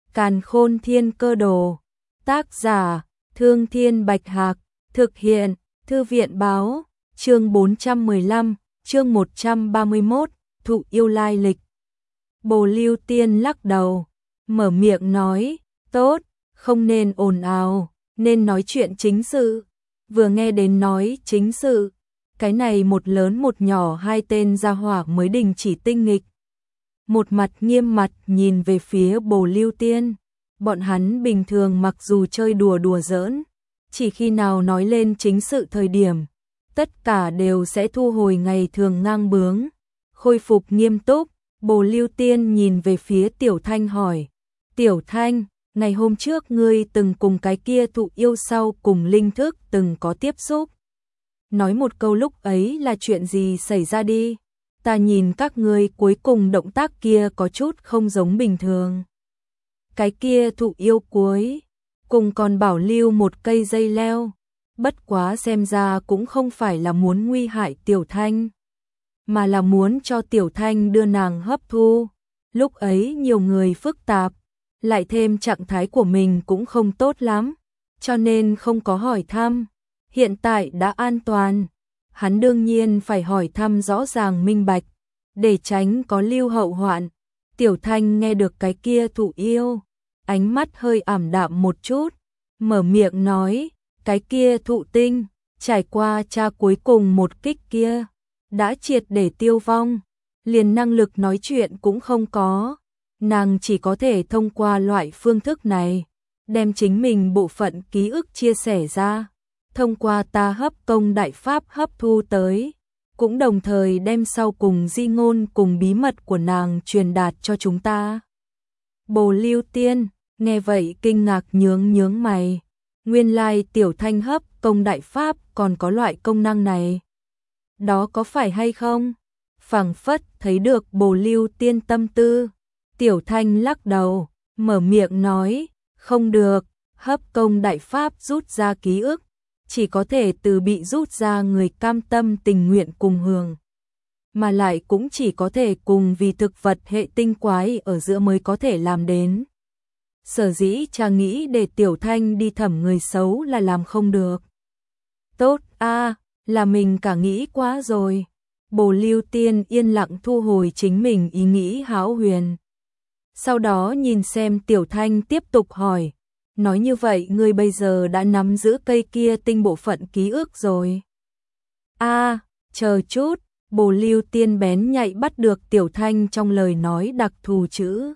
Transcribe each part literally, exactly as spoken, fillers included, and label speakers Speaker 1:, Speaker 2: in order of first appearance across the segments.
Speaker 1: Càn Khôn Thiên Cơ Đồ. Tác giả: Thương Thiên Bạch Hạc. Thực hiện: Thư viện Báo. Chương bốn trăm mười lăm, chương một trăm ba mươi mốt, thụ yêu lai lịch. Bồ Lưu Tiên lắc đầu, mở miệng nói, tốt, không nên ồn ào, nên nói chuyện chính sự. Vừa nghe đến nói chính sự, cái này một lớn một nhỏ hai tên gia hỏa mới đình chỉ tinh nghịch. Một mặt nghiêm mặt nhìn về phía Bồ Lưu Tiên, bọn hắn bình thường mặc dù chơi đùa đùa giỡn, chỉ khi nào nói lên chính sự thời điểm, tất cả đều sẽ thu hồi ngày thường ngang bướng, khôi phục nghiêm túc. Bồ Lưu Tiên nhìn về phía Tiểu Thanh hỏi, Tiểu Thanh, ngày hôm trước ngươi từng cùng cái kia thụ yêu sau cùng linh thức từng có tiếp xúc. Nói một câu lúc ấy là chuyện gì xảy ra đi, ta nhìn các ngươi cuối cùng động tác kia có chút không giống bình thường. Cái kia thụ yêu cuối cùng còn bảo lưu một cây dây leo, bất quá xem ra cũng không phải là muốn nguy hại Tiểu Thanh, mà là muốn cho Tiểu Thanh đưa nàng hấp thu. Lúc ấy nhiều người phức tạp, lại thêm trạng thái của mình cũng không tốt lắm, cho nên không có hỏi thăm. Hiện tại đã an toàn, hắn đương nhiên phải hỏi thăm rõ ràng minh bạch, để tránh có lưu hậu hoạn. Tiểu Thanh nghe được cái kia thụ yêu, ánh mắt hơi ảm đạm một chút, mở miệng nói, cái kia thụ tinh, trải qua cha cuối cùng một kích kia, đã triệt để tiêu vong, liền năng lực nói chuyện cũng không có, nàng chỉ có thể thông qua loại phương thức này, đem chính mình bộ phận ký ức chia sẻ ra, thông qua ta hấp công đại pháp hấp thu tới, cũng đồng thời đem sau cùng di ngôn cùng bí mật của nàng truyền đạt cho chúng ta. Bồ Lưu Tiên nghe vậy kinh ngạc nhướng nhướng mày, nguyên lai Tiểu Thanh hấp công đại pháp còn có loại công năng này. Đó có phải hay không? Phảng phất thấy được Bồ Lưu Tiên tâm tư, Tiểu Thanh lắc đầu, mở miệng nói, không được, hấp công đại pháp rút ra ký ức, chỉ có thể từ bị rút ra người cam tâm tình nguyện cùng hưởng, mà lại cũng chỉ có thể cùng vì thực vật hệ tinh quái ở giữa mới có thể làm đến. Sở dĩ cha nghĩ để Tiểu Thanh đi thẩm người xấu là làm không được. Tốt a, à, là mình cả nghĩ quá rồi. Bồ Lưu Tiên yên lặng thu hồi chính mình ý nghĩ hão huyền. Sau đó nhìn xem Tiểu Thanh tiếp tục hỏi, nói như vậy ngươi bây giờ đã nắm giữ cây kia tinh bộ phận ký ức rồi. A, à, chờ chút, Bồ Lưu Tiên bén nhạy bắt được Tiểu Thanh trong lời nói đặc thù chữ.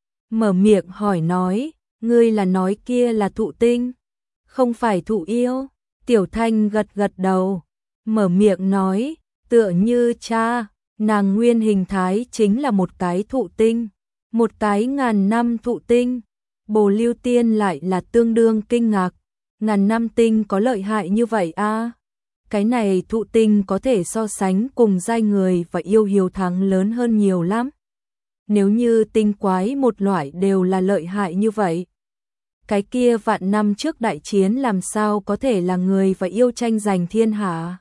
Speaker 1: Mở miệng hỏi nói, ngươi là nói kia là thụ tinh, không phải thụ yêu. Tiểu Thanh gật gật đầu, mở miệng nói, tựa như cha, nàng nguyên hình thái chính là một cái thụ tinh, một cái ngàn năm thụ tinh. Bồ Lưu Tiên lại là tương đương kinh ngạc, ngàn năm tinh có lợi hại như vậy a? À? Cái này thụ tinh có thể so sánh cùng giai người và yêu hiếu thắng lớn hơn nhiều lắm. Nếu như tinh quái một loại đều là lợi hại như vậy, cái kia vạn năm trước đại chiến làm sao có thể là người và yêu tranh giành thiên hạ?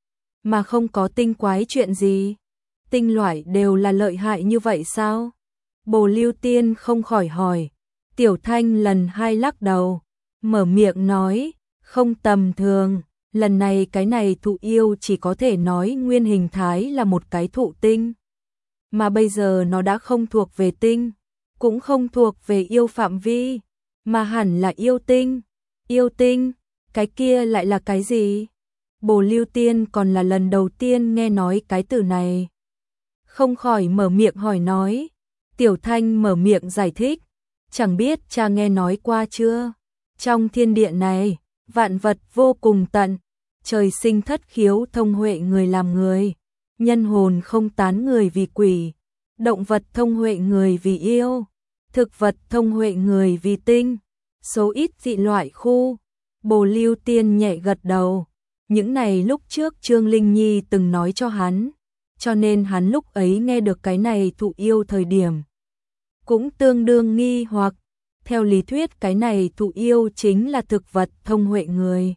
Speaker 1: Mà không có tinh quái chuyện gì? Tinh loại đều là lợi hại như vậy sao? Bồ Lưu Tiên không khỏi hỏi. Tiểu Thanh lần hai lắc đầu, mở miệng nói, không tầm thường, lần này cái này thụ yêu chỉ có thể nói nguyên hình thái là một cái thụ tinh. Mà bây giờ nó đã không thuộc về tinh, cũng không thuộc về yêu phạm vi, mà hẳn là yêu tinh. Yêu tinh, cái kia lại là cái gì? Bồ Lưu Tiên còn là lần đầu tiên nghe nói cái từ này. Không khỏi mở miệng hỏi nói. Tiểu Thanh mở miệng giải thích, chẳng biết cha nghe nói qua chưa? Trong thiên địa này, vạn vật vô cùng tận, trời sinh thất khiếu thông huệ người làm người, nhân hồn không tán người vì quỷ, động vật thông huệ người vì yêu, thực vật thông huệ người vì tinh, số ít dị loại khu. Bồ Lưu Tiên nhẹ gật đầu, những này lúc trước Trương Linh Nhi từng nói cho hắn, cho nên hắn lúc ấy nghe được cái này thụ yêu thời điểm cũng tương đương nghi hoặc. Theo lý thuyết cái này thụ yêu chính là thực vật thông huệ người,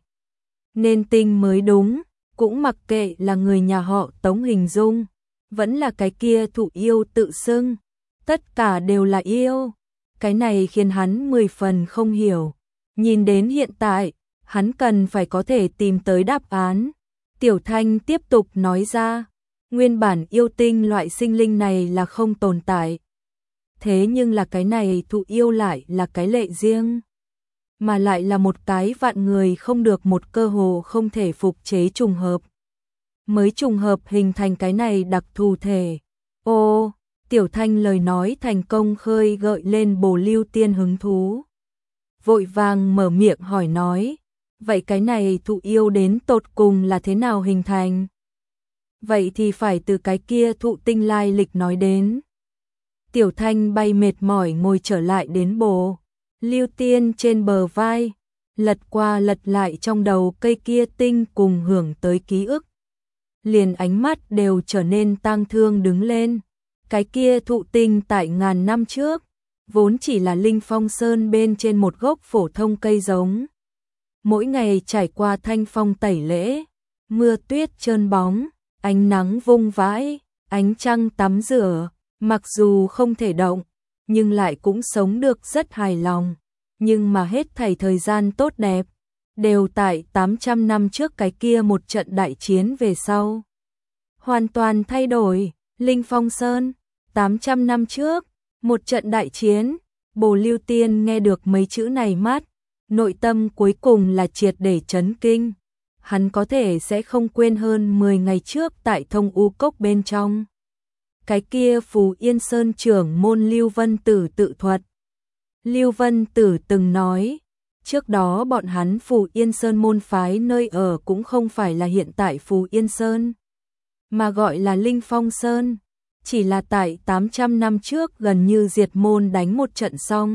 Speaker 1: nên tinh mới đúng, cũng mặc kệ là người nhà họ Tống hình dung, vẫn là cái kia thụ yêu tự xưng, tất cả đều là yêu. Cái này khiến hắn mười phần không hiểu. Nhìn đến hiện tại, hắn cần phải có thể tìm tới đáp án. Tiểu Thanh tiếp tục nói ra, nguyên bản yêu tinh loại sinh linh này là không tồn tại. Thế nhưng là cái này thụ yêu lại là cái lệ riêng. Mà lại là một cái vạn người không được một cơ hồ không thể phục chế trùng hợp. Mới trùng hợp hình thành cái này đặc thù thể. Ô, Tiểu Thanh lời nói thành công khơi gợi lên Bồ Lưu Tiên hứng thú. Vội vàng mở miệng hỏi nói, vậy cái này thụ yêu đến tột cùng là thế nào hình thành? Vậy thì phải từ cái kia thụ tinh lai lịch nói đến. Tiểu Thanh bay mệt mỏi ngồi trở lại đến Bồ Lưu Tiên trên bờ vai, lật qua lật lại trong đầu cây kia tinh cùng hưởng tới ký ức. Liền ánh mắt đều trở nên tang thương đứng lên. Cái kia thụ tinh tại ngàn năm trước, vốn chỉ là Linh Phong Sơn bên trên một gốc phổ thông cây giống. Mỗi ngày trải qua thanh phong tẩy lễ, mưa tuyết trơn bóng, ánh nắng vung vãi, ánh trăng tắm rửa, mặc dù không thể động, nhưng lại cũng sống được rất hài lòng. Nhưng mà hết thảy thời gian tốt đẹp, đều tại tám trăm năm trước cái kia một trận đại chiến về sau. Hoàn toàn thay đổi, Linh Phong Sơn, tám trăm năm trước, một trận đại chiến, Bồ Lưu Tiên nghe được mấy chữ này mắt, nội tâm cuối cùng là triệt để chấn kinh. Hắn có thể sẽ không quên hơn mười ngày trước tại Thông U Cốc bên trong. Cái kia Phù Yên Sơn trưởng môn Lưu Vân Tử tự thuật. Lưu Vân Tử từng nói, trước đó bọn hắn Phù Yên Sơn môn phái nơi ở cũng không phải là hiện tại Phù Yên Sơn, mà gọi là Linh Phong Sơn. Chỉ là tại tám trăm năm trước gần như diệt môn đánh một trận xong,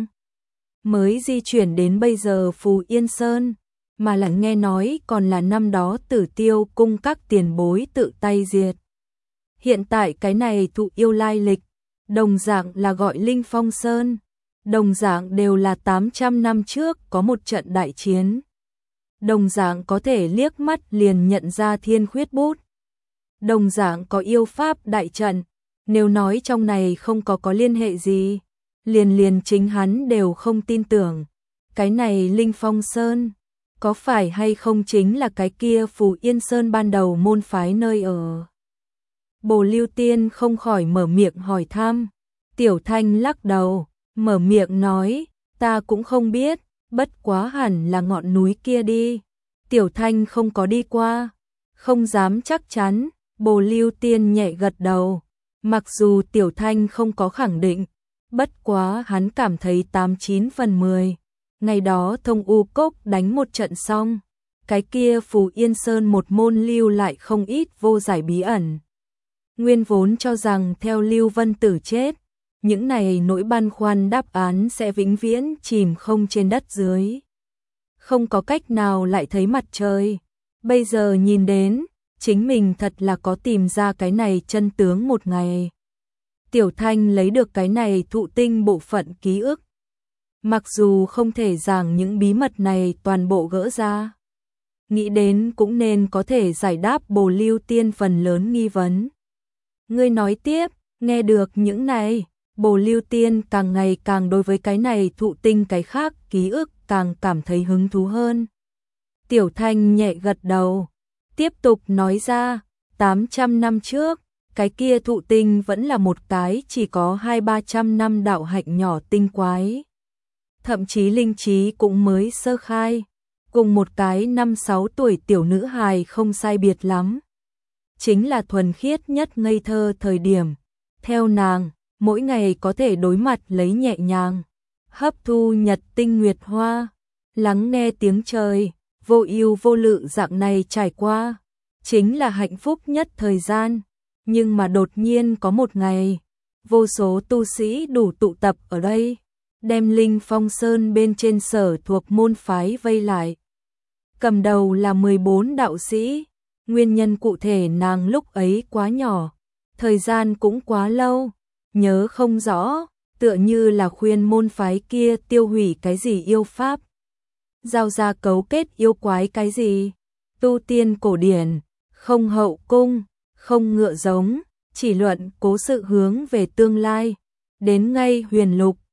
Speaker 1: mới di chuyển đến bây giờ Phù Yên Sơn, mà lại nghe nói còn là năm đó Tử Tiêu cung các tiền bối tự tay diệt. Hiện tại cái này thụ yêu lai lịch, đồng dạng là gọi Linh Phong Sơn, đồng dạng đều là tám trăm năm trước có một trận đại chiến. Đồng dạng có thể liếc mắt liền nhận ra thiên khuyết bút. Đồng dạng có yêu pháp đại trận, nếu nói trong này không có có liên hệ gì, liền liền chính hắn đều không tin tưởng. Cái này Linh Phong Sơn, có phải hay không chính là cái kia Phù Yên Sơn ban đầu môn phái nơi ở? Bồ Lưu Tiên không khỏi mở miệng hỏi thăm. Tiểu Thanh lắc đầu, mở miệng nói, ta cũng không biết, bất quá hẳn là ngọn núi kia đi. Tiểu Thanh không có đi qua, không dám chắc chắn. Bồ Lưu Tiên nhẹ gật đầu, mặc dù Tiểu Thanh không có khẳng định, bất quá hắn cảm thấy tám chín phần mười. Ngày đó Thông U Cốc đánh một trận xong, cái kia Phù Yên Sơn một môn lưu lại không ít vô giải bí ẩn. Nguyên vốn cho rằng theo Lưu Vân Tử chết, những này nỗi băn khoăn đáp án sẽ vĩnh viễn chìm không trên đất dưới. Không có cách nào lại thấy mặt trời. Bây giờ nhìn đến, chính mình thật là có tìm ra cái này chân tướng một ngày. Tiểu Thanh lấy được cái này thụ tinh bộ phận ký ức. Mặc dù không thể giảng những bí mật này toàn bộ gỡ ra, nghĩ đến cũng nên có thể giải đáp Bồ Lưu Tiên phần lớn nghi vấn. Ngươi nói tiếp, nghe được những này, Bồ Lưu Tiên càng ngày càng đối với cái này thụ tinh cái khác ký ức càng cảm thấy hứng thú hơn. Tiểu Thanh nhẹ gật đầu, tiếp tục nói ra, tám trăm năm trước, cái kia thụ tinh vẫn là một cái chỉ có hai ba trăm năm đạo hạnh nhỏ tinh quái. Thậm chí linh trí cũng mới sơ khai, cùng một cái năm sáu tuổi tiểu nữ hài không sai biệt lắm. Chính là thuần khiết nhất ngây thơ thời điểm. Theo nàng, mỗi ngày có thể đối mặt lấy nhẹ nhàng, hấp thu nhật tinh nguyệt hoa, lắng nghe tiếng trời, vô ưu vô lự dạng này trải qua, chính là hạnh phúc nhất thời gian. Nhưng mà đột nhiên có một ngày, vô số tu sĩ đủ tụ tập ở đây, đem Linh Phong Sơn bên trên sở thuộc môn phái vây lại. Cầm đầu là mười bốn đạo sĩ, nguyên nhân cụ thể nàng lúc ấy quá nhỏ, thời gian cũng quá lâu, nhớ không rõ, tựa như là khuyên môn phái kia tiêu hủy cái gì yêu pháp, giao ra cấu kết yêu quái cái gì, tu tiên cổ điển, không hậu cung, không ngựa giống, chỉ luận cố sự hướng về tương lai, đến ngay huyền lục,